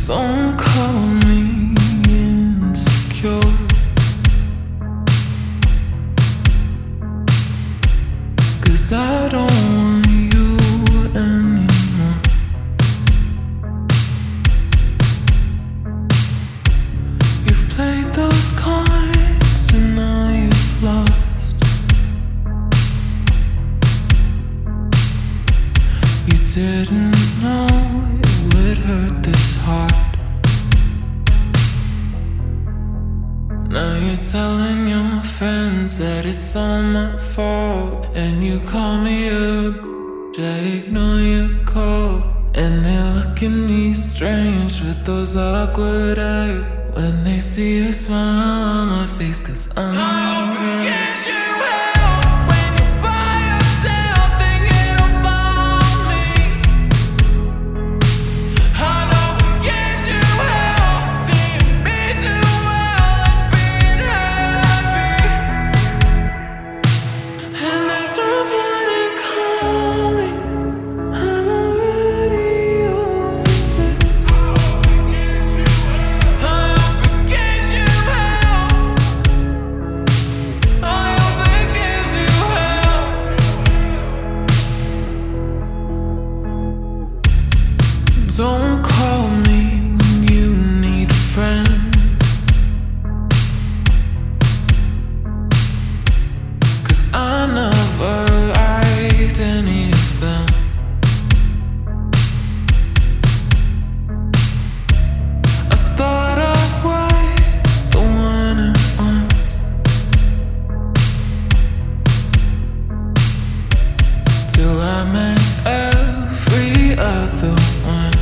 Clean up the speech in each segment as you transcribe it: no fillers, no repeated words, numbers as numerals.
Don't call me insecure, 'cause I don't want you anymore. You've played those cards and now you've lost. You didn't know it would hurt this hard. Now you're telling your friends that it's all my fault, and you call me up, I ignore your call. And they look at me strange with those awkward eyes when they see a smile on my face, 'cause I'm alright. Don't call me when you need a friend, 'cause I never liked any of them. I thought I was the one at once, till I met every other one.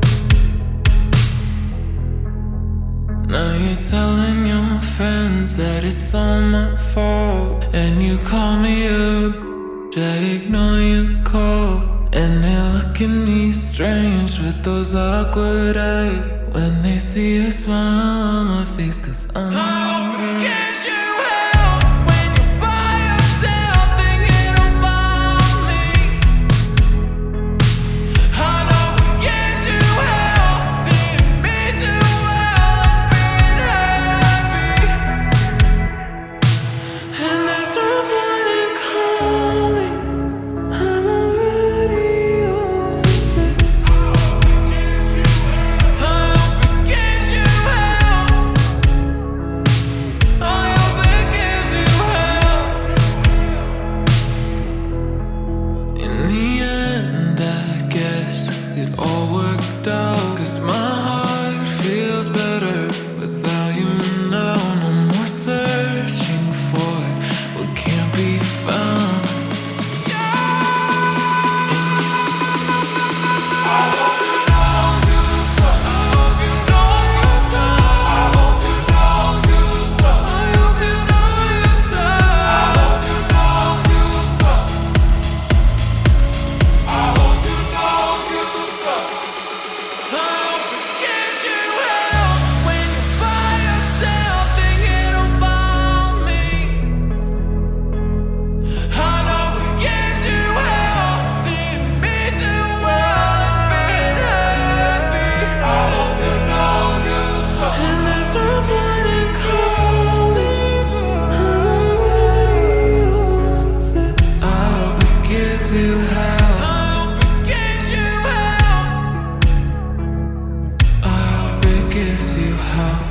Now you're telling your friends that it's all my fault, and you call me up, I ignore your call. And they look at me strange with those awkward eyes when they see a smile on my face, 'cause I'm alright. It all worked out, 'cause my heart feels better without you now. No more searching for what can't be found. Gives you help.